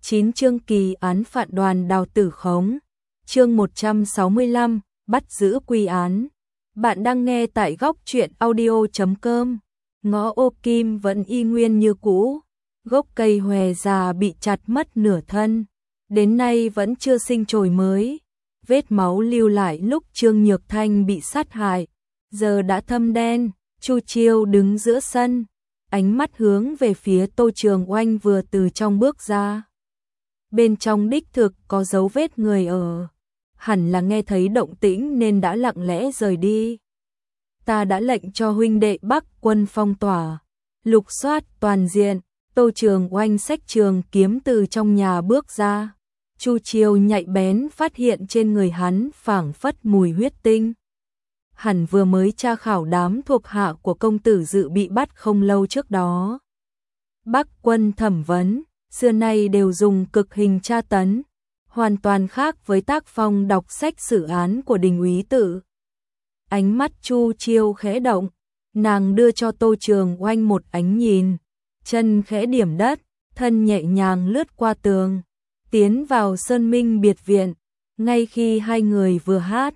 9 chương kỳ án phạt Đoàn Đào Tử Khống. Chương 165, bắt giữ quy án. Bạn đang nghe tại góc truyện audio.com. Ngõ ô kim vẫn y nguyên như cũ, gốc cây hòe già bị chặt mất nửa thân, đến nay vẫn chưa sinh chồi mới. Vết máu lưu lại lúc Trương Nhược Thanh bị sát hại, giờ đã thâm đen. Chu Chiêu đứng giữa sân, ánh mắt hướng về phía Tô Trường Oanh vừa từ trong bước ra. Bên trong đích thực có dấu vết người ở, hẳn là nghe thấy động tĩnh nên đã lặng lẽ rời đi. Ta đã lệnh cho huynh đệ Bắc quân phong tỏa, lục soát toàn diện. Tô Trường Oanh xách trường kiếm từ trong nhà bước ra. Chu Chiêu nhạy bén phát hiện trên người hắn phảng phất mùi huyết tinh. Hẳn vừa mới tra khảo đám thuộc hạ của công tử Dự bị bắt không lâu trước đó. Bắc quân thẩm vấn, xưa nay đều dùng cực hình tra tấn, hoàn toàn khác với tác phong đọc sách xử án của Đình úy Tự. Ánh mắt Chu Chiêu khẽ động, nàng đưa cho Tô Trường Oanh một ánh nhìn, chân khẽ điểm đất, thân nhẹ nhàng lướt qua tường, tiến vào Sơn Minh biệt viện. Ngay khi hai người vừa hát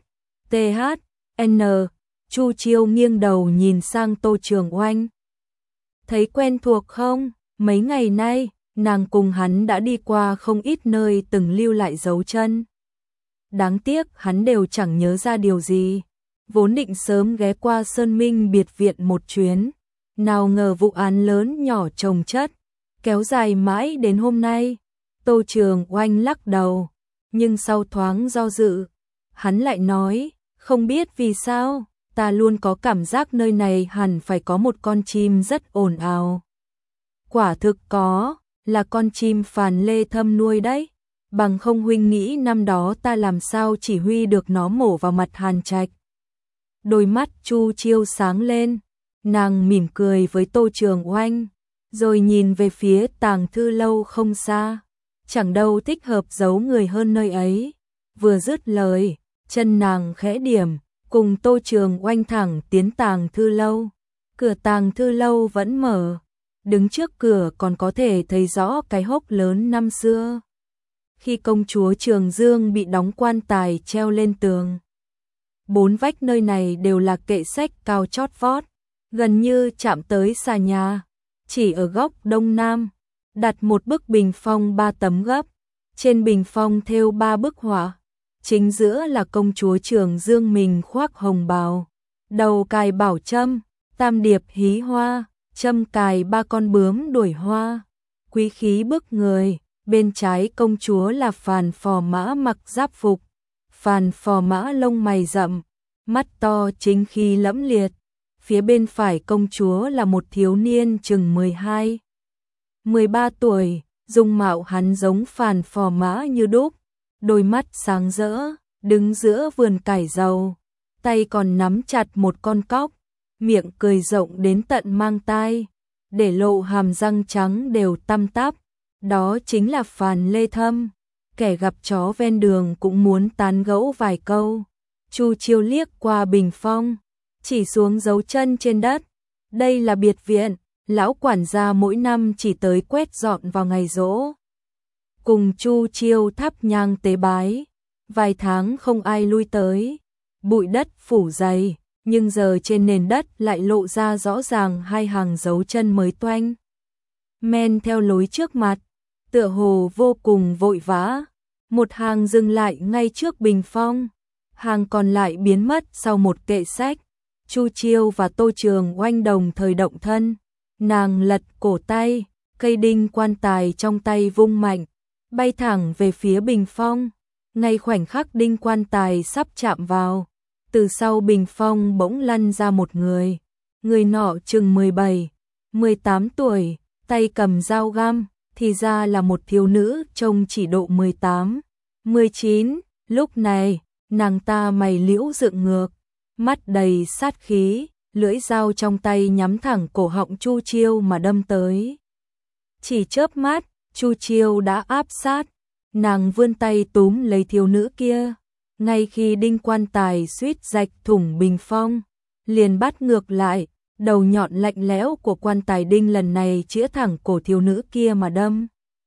THN, Chu Chiêu nghiêng đầu nhìn sang Tô Trường Oanh. Thấy quen thuộc không? Mấy ngày nay, nàng cùng hắn đã đi qua không ít nơi từng lưu lại dấu chân. Đáng tiếc hắn đều chẳng nhớ ra điều gì. Vốn định sớm ghé qua Sơn Minh biệt viện một chuyến, nào ngờ vụ án lớn nhỏ chồng chất, kéo dài mãi đến hôm nay. Tô Trường Oanh lắc đầu, nhưng sau thoáng do dự, hắn lại nói, không biết vì sao, ta luôn có cảm giác nơi này hẳn phải có một con chim rất ồn ào. Quả thực có, là con chim Phàn Lê Thâm nuôi đấy, bằng không huynh nghĩ năm đó ta làm sao chỉ huy được nó mổ vào mặt Hàn Trạch. Đôi mắt Chu Chiêu sáng lên, nàng mỉm cười với Tô Trường Oanh, rồi nhìn về phía tàng thư lâu không xa, chẳng đâu thích hợp giấu người hơn nơi ấy. Vừa dứt lời, chân nàng khẽ điểm, cùng Tô Trường Oanh thẳng tiến tàng thư lâu. Cửa tàng thư lâu vẫn mở, đứng trước cửa còn có thể thấy rõ cái hốc lớn năm xưa, khi công chúa Trường Dương bị đóng quan tài treo lên tường. Bốn vách nơi này đều là kệ sách cao chót vót, gần như chạm tới xà nhà. Chỉ ở góc đông nam, đặt một bức bình phong 3 tấm gấp, trên bình phong thêu 3 bức họa. Chính giữa là công chúa Trường Dương mình khoác hồng bào, đầu cài bảo châm, tam điệp hí hoa, châm cài 3 con bướm đuổi hoa, quý khí bức người. Bên trái công chúa là Phàn Phò Mã mặc giáp phục, Phàn Phò Mã lông mày rậm, mắt to chính khí lẫm liệt. Phía bên phải công chúa là một thiếu niên chừng 12, 13 tuổi, dung mạo hắn giống Phàn Phò Mã như đúc, đôi mắt sáng rỡ, đứng giữa vườn cải dầu, tay còn nắm chặt một con cóc, miệng cười rộng đến tận mang tai, để lộ hàm răng trắng đều tăm tắp. Đó chính là Phàn Lê Thâm, kẻ gặp chó ven đường cũng muốn tán gẫu vài câu. Chu Chiêu liếc qua bình phong, chỉ xuống dấu chân trên đất. Đây là biệt viện, lão quản gia mỗi năm chỉ tới quét dọn vào ngày giỗ. Cùng Chu Chiêu thắp nhang tế bái, vài tháng không ai lui tới, bụi đất phủ dày, nhưng giờ trên nền đất lại lộ ra rõ ràng hai hàng dấu chân mới toanh. Men theo lối trước mặt, tựa hồ vô cùng vội vã, một hàng dừng lại ngay trước bình phong, hàng còn lại biến mất sau một kệ sách. Chu Chiêu và Tô Trường Oanh đồng thời động thân, nàng lật cổ tay, cây đinh quan tài trong tay vung mạnh, bay thẳng về phía bình phong. Ngay khoảnh khắc đinh quan tài sắp chạm vào, từ sau bình phong bỗng lăn ra một người. Người nọ chừng 17, 18 tuổi, tay cầm dao găm, thì ra là một thiếu nữ trông chỉ độ 18, 19. Lúc này, nàng ta mày liễu dựng ngược, mắt đầy sát khí, lưỡi dao trong tay nhắm thẳng cổ họng Chu Chiêu mà đâm tới. Chỉ chớp mắt, Chu Chiêu đã áp sát, nàng vươn tay túm lấy thiếu nữ kia. Ngay khi đinh quan tài suýt rạch thủng bình phong, liền bắt ngược lại, đầu nhọn lạnh lẽo của quan tài đinh lần này chĩa thẳng cổ thiếu nữ kia mà đâm.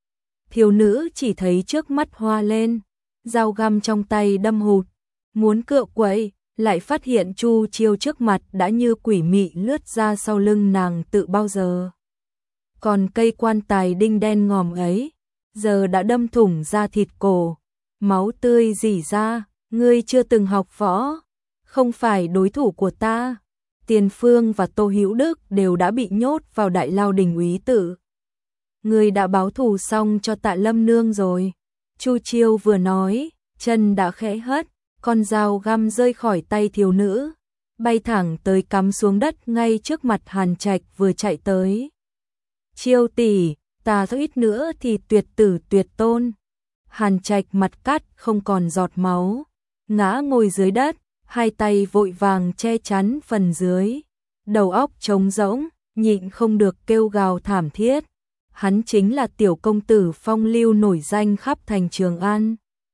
Thiếu nữ chỉ thấy trước mắt hoa lên, dao găm trong tay đâm hụt, muốn cựa quậy, lại phát hiện Chu Chiêu trước mặt đã như quỷ mị lướt ra sau lưng nàng tự bao giờ. Còn cây quan tài đinh đen ngòm ấy, giờ đã đâm thủng da thịt cổ, máu tươi rỉ ra, ngươi chưa từng học võ, không phải đối thủ của ta. Tiền Phương và Tô Hữu Đức đều đã bị nhốt vào đại lao đình úy tự. Ngươi đã báo thù xong cho Tạ Lâm Nương rồi. Chu Chiêu vừa nói, chân đã khẽ hất, con dao găm rơi khỏi tay thiếu nữ, bay thẳng tới cắm xuống đất ngay trước mặt Hàn Trạch vừa chạy tới. Chiêu tỷ, ta ít nữa thì tuyệt tử tuyệt tôn. Hàn Trạch mặt cắt không còn giọt máu, ngã ngồi dưới đất, hai tay vội vàng che chắn phần dưới, đầu óc trống rỗng, nhịn không được kêu gào thảm thiết. Hắn chính là tiểu công tử phong lưu nổi danh khắp thành Trường An.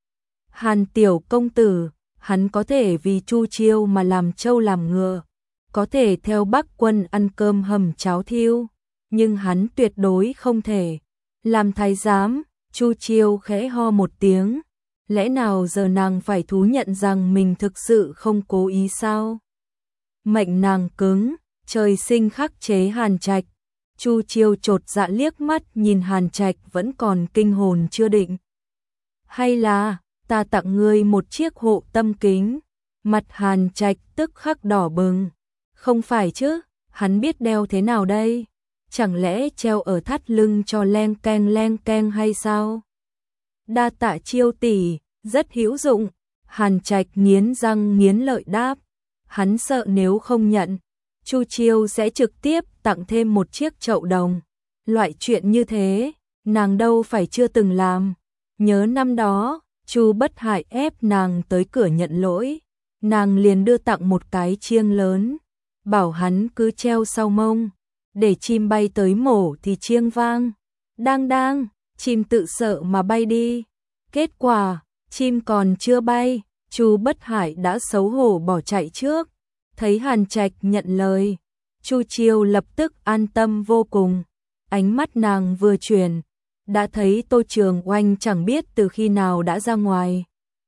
Hàn tiểu công tử, hắn có thể vì Chu Chiêu mà làm trâu làm ngựa, có thể theo Bắc quân ăn cơm hầm cháo thiêu, nhưng hắn tuyệt đối không thể làm thái giám. Chu Chiêu khẽ ho một tiếng, lẽ nào giờ nàng phải thú nhận rằng mình thực sự không cố ý sao? Mệnh nàng cứng, trời sinh khắc chế Hàn Trạch. Chu Chiêu chột dạ liếc mắt nhìn Hàn Trạch vẫn còn kinh hồn chưa định. Hay là ta tặng ngươi một chiếc hộ tâm kính? Mặt Hàn Trạch tức khắc đỏ bừng. Không phải chứ, hắn biết đeo thế nào đây? Chẳng lẽ treo ở thắt lưng cho leng keng hay sao? Đa tạ Chiêu tỷ, rất hữu dụng. Hàn Trạch nghiến răng nghiến lợi đáp. Hắn sợ nếu không nhận, Chu Chiêu sẽ trực tiếp tặng thêm một chiếc chậu đồng. Loại chuyện như thế, nàng đâu phải chưa từng làm. Nhớ năm đó, Chu Bất Hại ép nàng tới cửa nhận lỗi, nàng liền đưa tặng một cái chiêng lớn, bảo hắn cứ treo sau mông, để chim bay tới mổ thì chiêng vang. Đang, chim tự sợ mà bay đi. Kết quả, chim còn chưa bay, Chu Bất Hại đã xấu hổ bỏ chạy trước. Thấy Hàn Trạch nhận lời, Chu Chiêu lập tức an tâm vô cùng. Ánh mắt nàng vừa chuyển, đã thấy Tô Trường Oanh chẳng biết từ khi nào đã ra ngoài.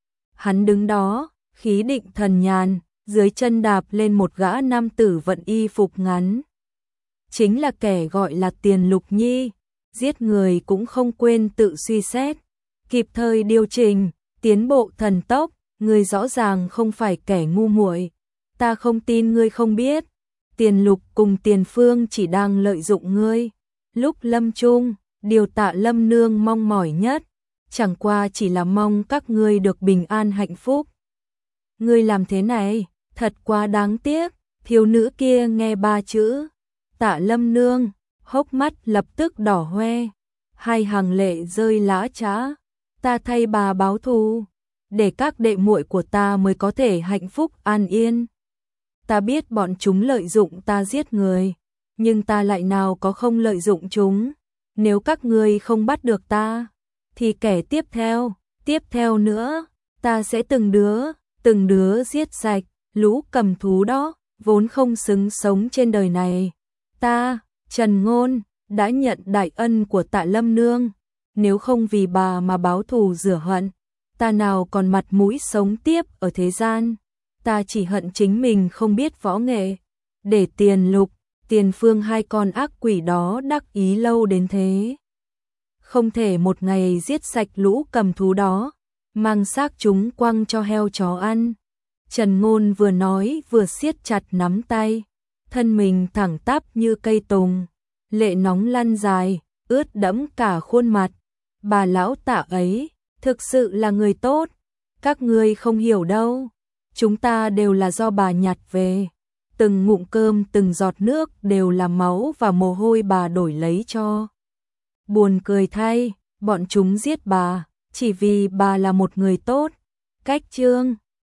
Hắn đứng đó, khí định thần nhàn, dưới chân đạp lên một gã nam tử vận y phục ngắn. Chính là kẻ gọi là Tiền Lục Nhi, giết người cũng không quên tự suy xét, kịp thời điều chỉnh, tiến bộ thần tốc, người rõ ràng không phải kẻ ngu muội. Ta không tin ngươi không biết, Tiền Lục cùng Tiền Phương chỉ đang lợi dụng ngươi. Lúc lâm chung, điều Tạ Lâm Nương mong mỏi nhất, chẳng qua chỉ là mong các ngươi được bình an hạnh phúc. Ngươi làm thế này, thật quá đáng tiếc. Thiếu nữ kia nghe ba chữ Tạ Lâm Nương, hốc mắt lập tức đỏ hoe, hai hàng lệ rơi lã chã. Ta thay bà báo thù, để các đệ muội của ta mới có thể hạnh phúc an yên. Ta biết bọn chúng lợi dụng ta giết người, nhưng ta lại nào có không lợi dụng chúng. Nếu các ngươi không bắt được ta, thì kẻ tiếp theo nữa, ta sẽ từng đứa giết sạch. Lũ cầm thú đó, vốn không xứng sống trên đời này. Ta, Trần Ngôn, đã nhận đại ân của Tạ Lâm Nương. Nếu không vì bà mà báo thù rửa hận, ta nào còn mặt mũi sống tiếp ở thế gian. Ta chỉ hận chính mình không biết võ nghệ, để Tiền Lục, Tiền Phương hai con ác quỷ đó đắc ý lâu đến thế. Không thể một ngày giết sạch lũ cầm thú đó, mang xác chúng quăng cho heo chó ăn. Trần Ngôn vừa nói vừa siết chặt nắm tay, thân mình thẳng tắp như cây tùng, lệ nóng lăn dài, ướt đẫm cả khuôn mặt. Bà lão Tạ ấy, thực sự là người tốt, các ngươi không hiểu đâu. Chúng ta đều là do bà nhặt về, từng ngụm cơm từng giọt nước đều là máu và mồ hôi bà đổi lấy cho. Buồn cười thay, bọn chúng giết bà, chỉ vì bà là một người tốt. Cách chương